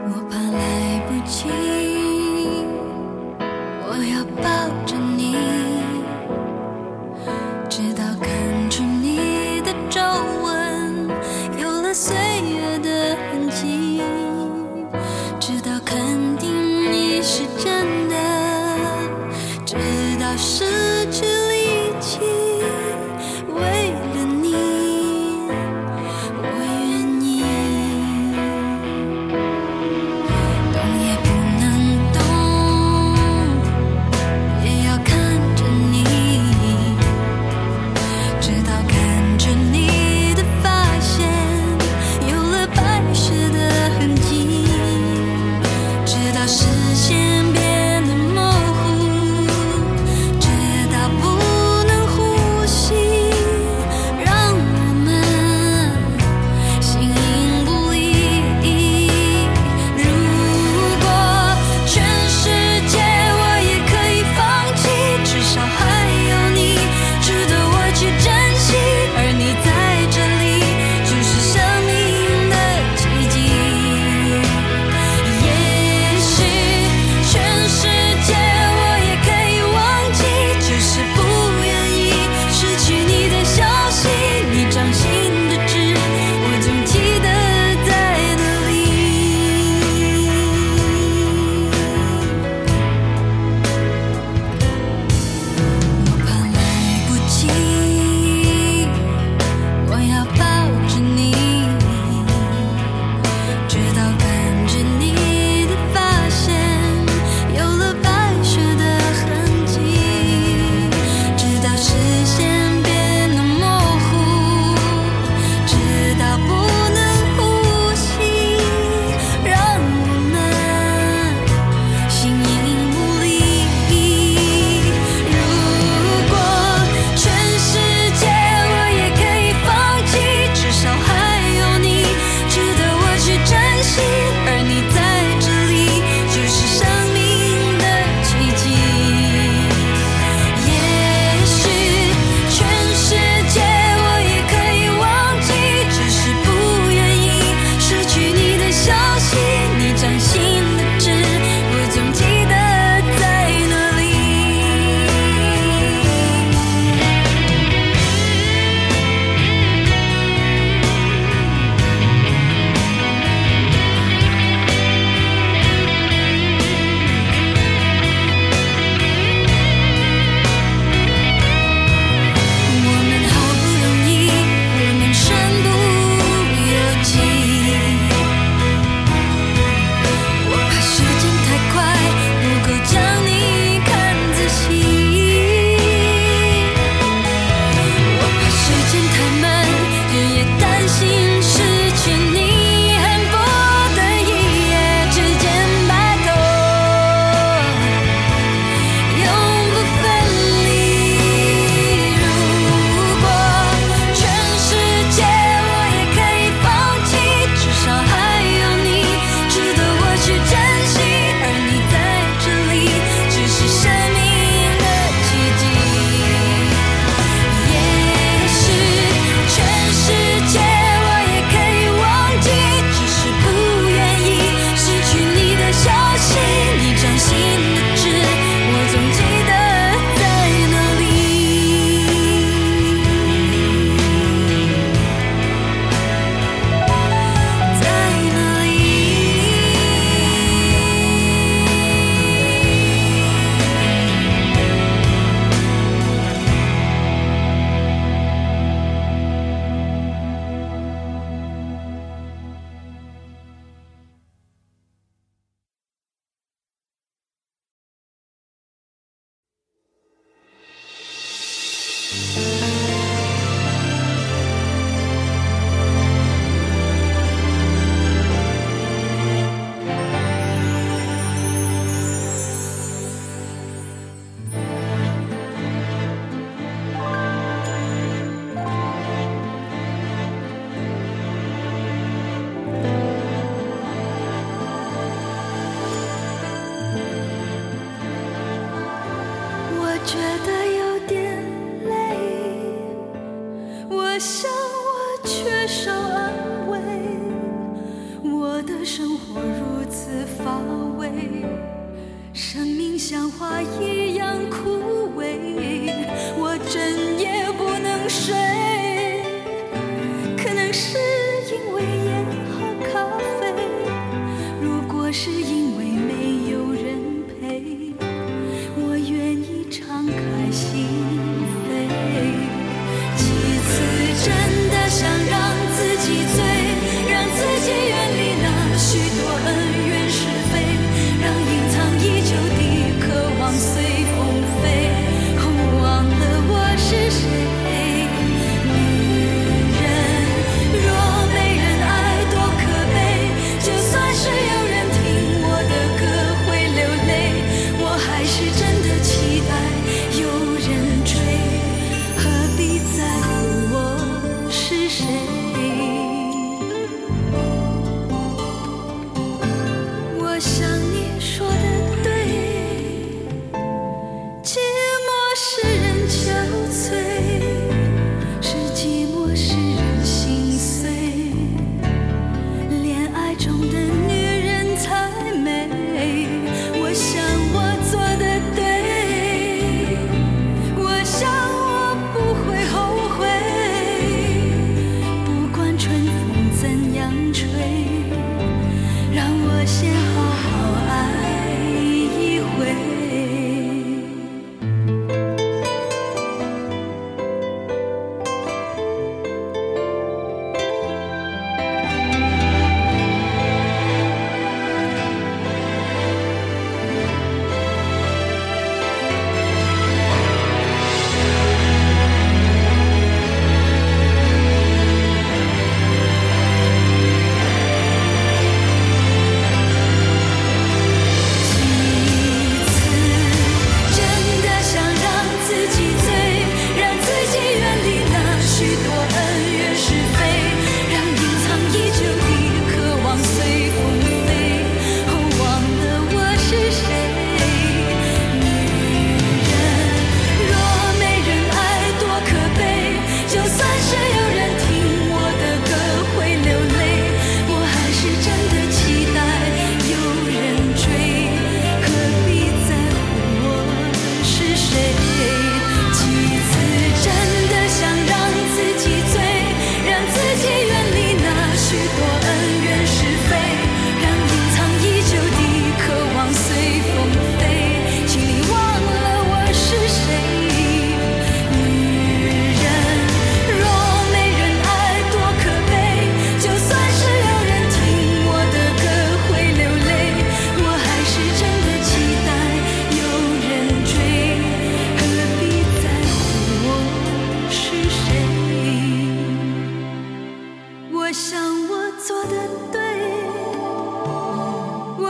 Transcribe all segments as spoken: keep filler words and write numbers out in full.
我怕来不及，我要抱着你，直到看出你的皱纹有了岁月的痕迹，直到肯定你是真的，直到失去力气，为了你我愿意，动也不能动，也要看着你，直到看着你的发线有了白雪的痕迹，直到视线变得模糊，直到不能呼吸，让我们形影不离。如果全世界我也可以放弃，至少还有你值得我去珍惜，而你在这里就是生命的奇迹。也许全世界我也可以忘记，只是不愿意失去你的消息，你掌心的痣我总记得在哪里。我怕来不及，我要抱着你，直到看着你的发线有了白雪的痕迹，直到视线变得模糊，直到不能呼吸，让我们形影不离。如果全世界我也可以放弃，至少还有你值得我去珍惜，而你在这里就是生命的奇迹。也许全世界我也可以忘记，只是不愿意失去你的消息，你掌心的痣我总记得在哪里。我们好不容易，我们身不由己，我怕时间太快，不够将你看仔细，我怕时间太慢，日夜担心失去你，恨不得一夜之间白头，永不分离。如果全世界我也可以放弃，至少还有你值得我去珍惜，而你在这里就是生命的奇迹。也许全世界我也可以忘记，只是不愿意失去你的消息，你掌心的痣我总记得在哪里。在哪里？我觉得有点累，我想我缺少安慰，我的生活如此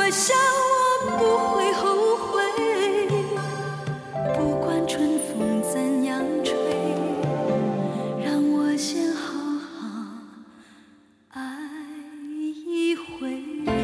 我想我不会后悔，不管春风怎样吹，让我先好好爱一回。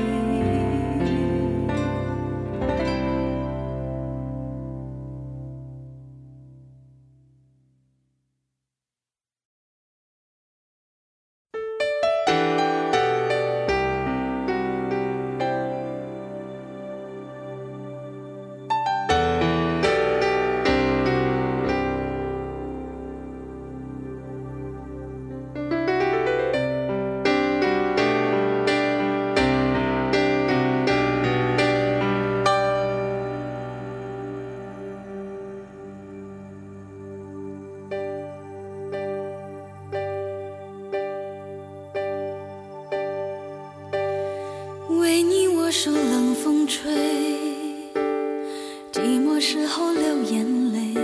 为你我受冷风吹，寂寞时候流眼泪。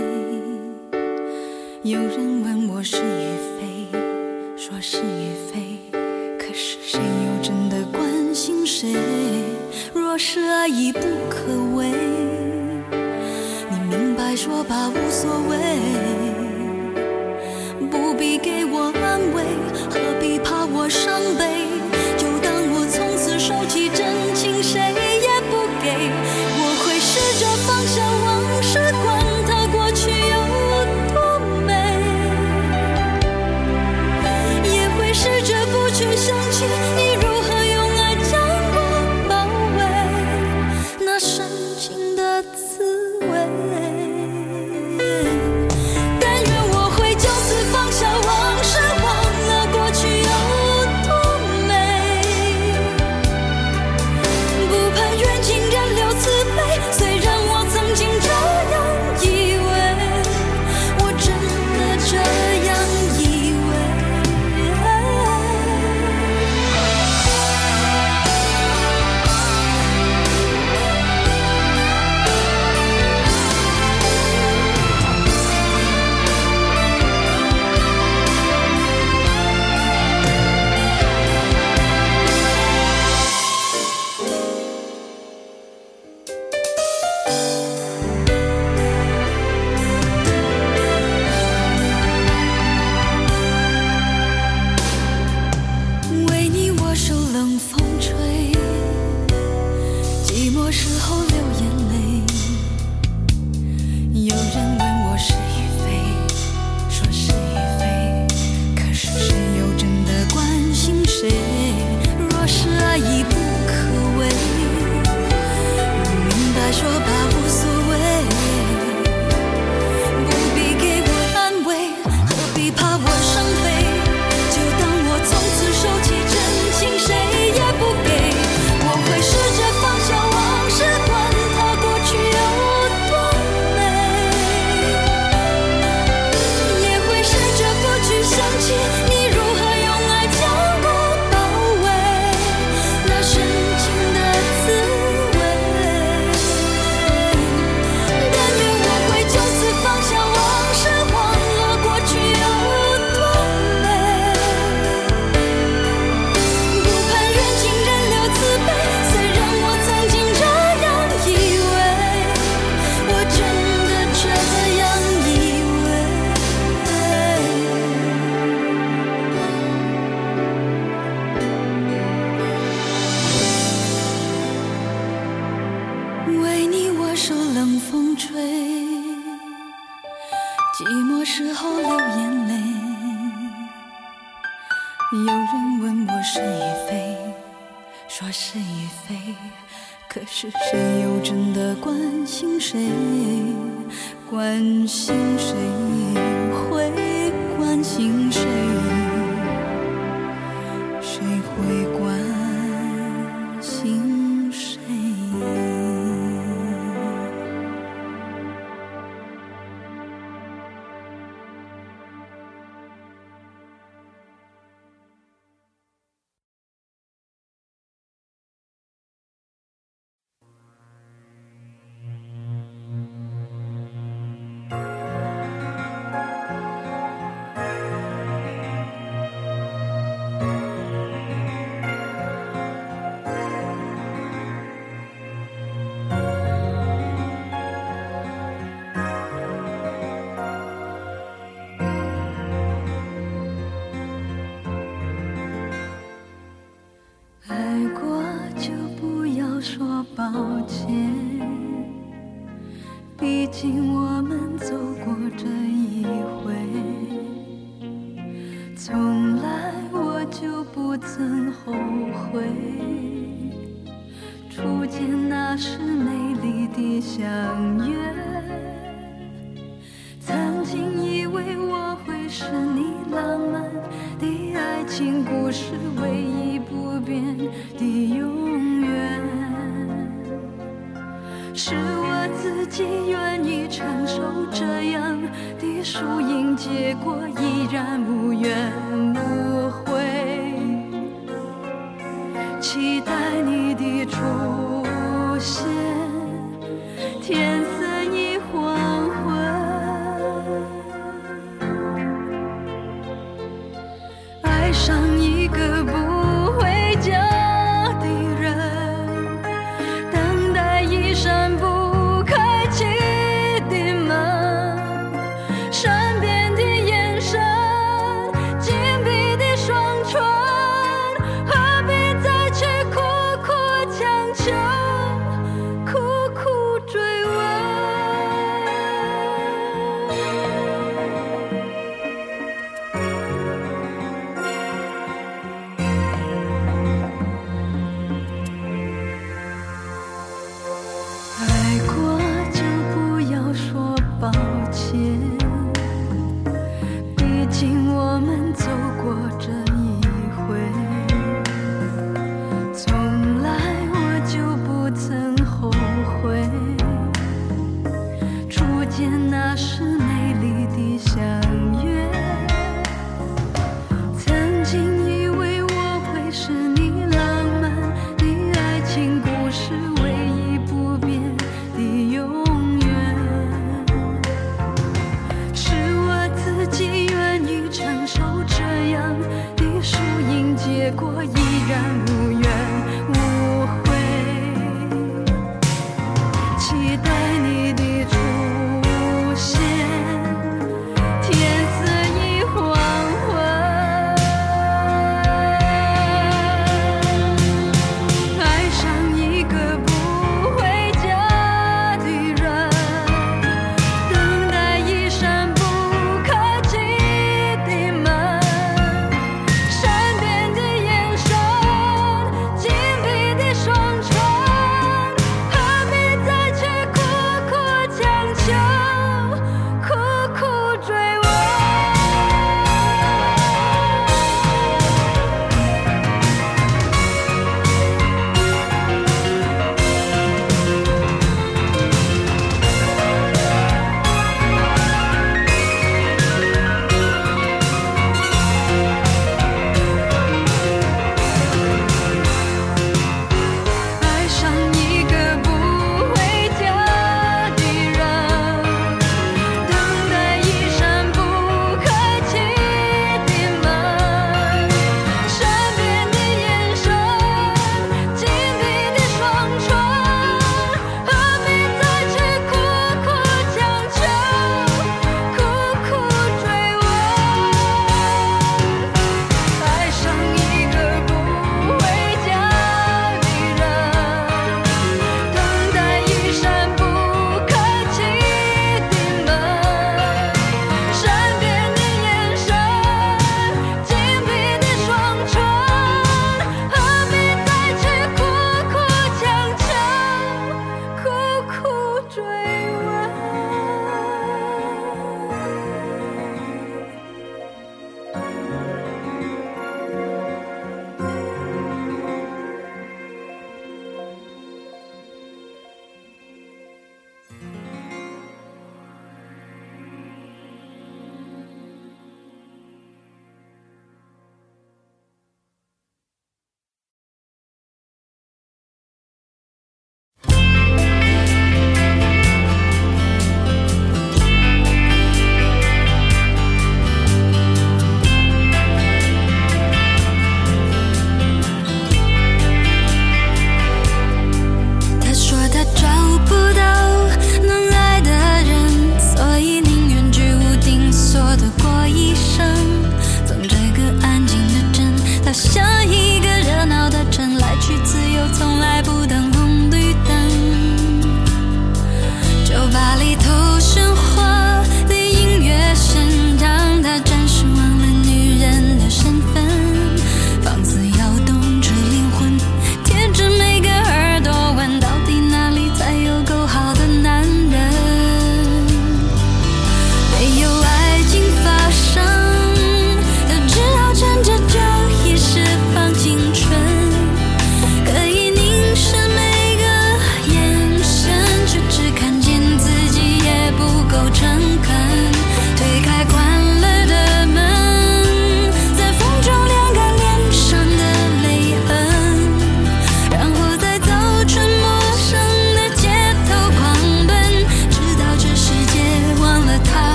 有人问我是与非，说是与非，可是谁又真的关心谁？若是爱已不可为，你明白说吧无所谓，不必给我安慰，何必怕我伤悲？就当我从此收起真情，谁也不给。我会试着放下往事，管它过去有多美，也会试着不去想起你如何用爱将我包围，那深情的滋味。但愿我会就此放下往事，忘了过去有多美，不盼缘尽人留慈悲。虽然我曾经这样以为，我真的这样以为。为你我受冷风吹，寂寞时候流眼泪。有人问我是与非，说是与非，可是谁又真的关心谁？若是爱已不可为，明白说吧无所谓，不必给我安慰，何必怕我伤悲？就当我从此收起真情，谁也不给。我会试着放下往事，管它过去有多美，也会试着不去想起你如何用爱将我包围，那深情的滋味。但愿我会就此放下往事，忘了过去有多美，不盼缘尽人留慈悲。虽然我曾经这样以为，我真的这样以为。为你我受冷风吹，寂寞时候流眼泪。有人问我是与非，说是与非，可是谁又真的关心谁？关心谁会关心谁？谁会关心谁？ 歉，毕竟我们走过这一回，从来我就不曾后悔，初见那时美丽的相约，曾经以为我会是你浪漫的爱情故事唯一不变的永远，是我自己愿意承受这样的输赢结果，依然无怨无悔，期待你的出现，天色已黄昏，爱上一个不回家的人，等待一扇不开启的门，身边的眼神，紧闭的双唇，何必再去苦苦强求，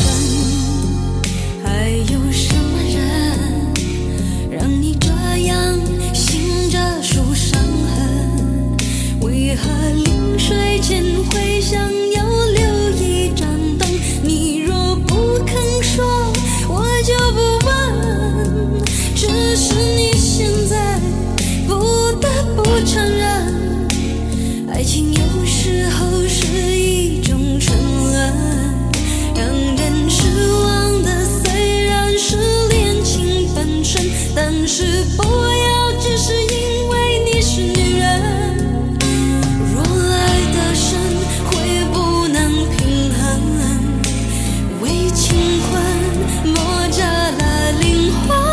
深？还有什么人让你这样醒着数伤痕？为何临睡前会想要留一盏灯？你若不肯说，我就不问。只是你现在不得不承认，爱情有时候是一种沉沦，让人失望的虽然是恋情本身，但是不要只是因为你是女人。若爱得深，会不能平衡，为情困磨折了灵魂。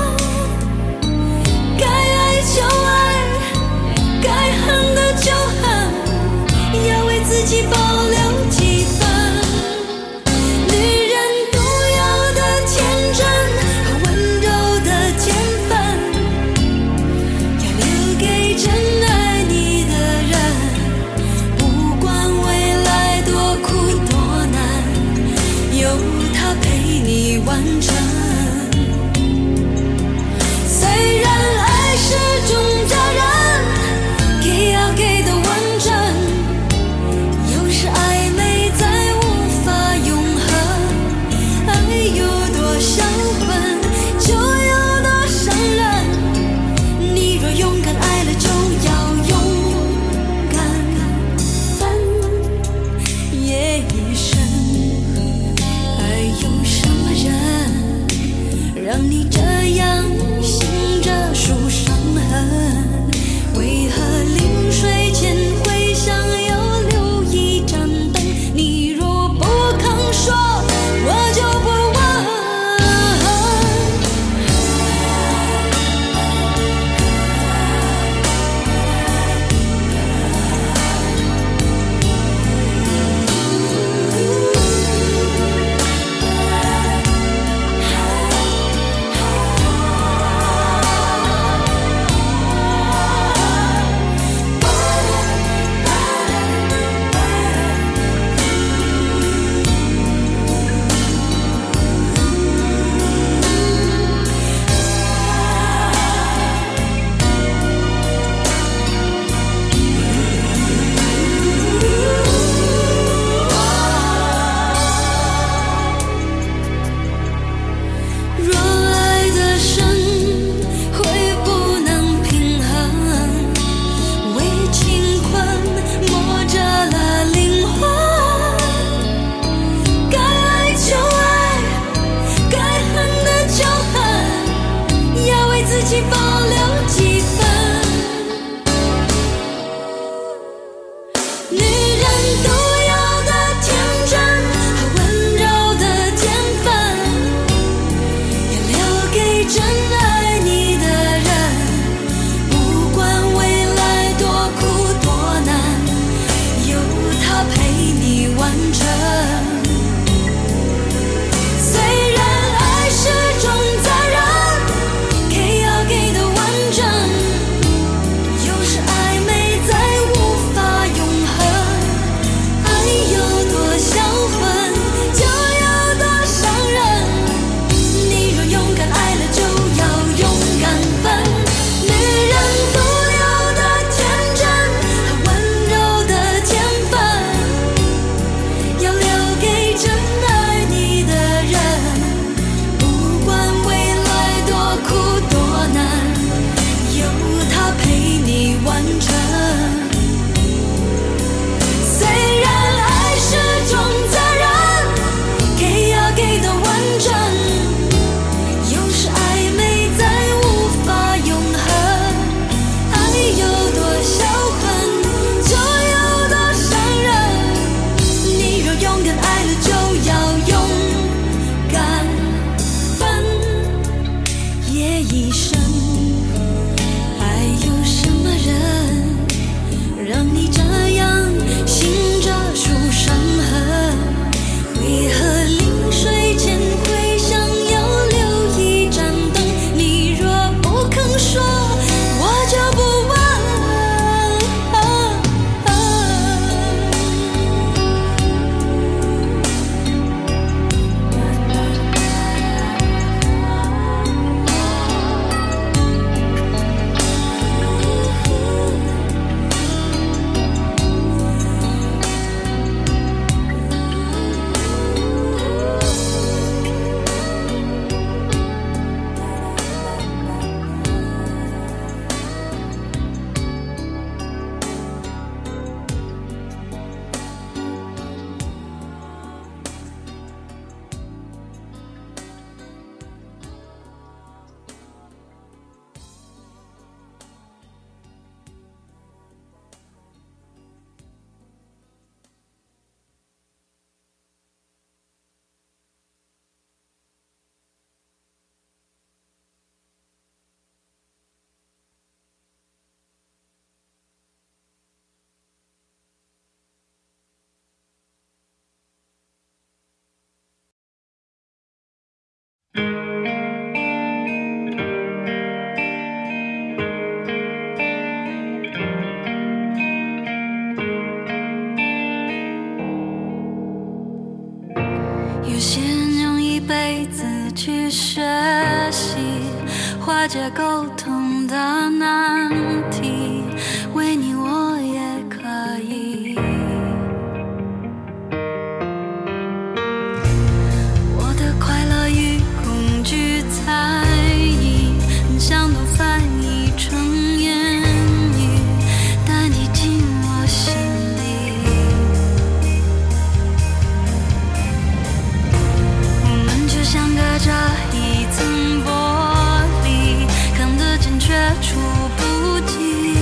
该爱就爱，该恨的就恨，要为自己保留几分。女人独有的天真和温柔的天分，要留给真爱你的人。不管未来多苦多难，有他陪你完成。虽然爱是种责任，给要给的完整，有时暧昧再无法永恒。爱有多销魂，就有多伤人。你若勇敢爱了，就要勇敢分也一生。还有什么人有些人用一辈子去学习化解沟通的难题，为你我也可以。我的快乐与恐惧猜疑，很想都翻译成言语，但你进我心里。我们就像隔着一层玻璃，看得见却触不及。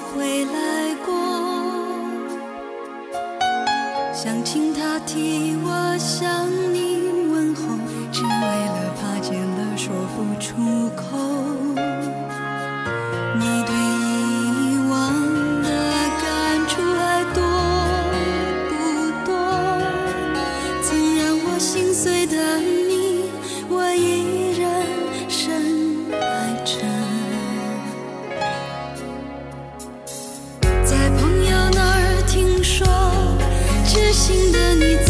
回来过，想请他替我向你问候，只为了怕见了说不出口。你对遗忘的感触还多不多？曾让我心碎的你，我依然深爱着。在朋友那儿听说，知心的你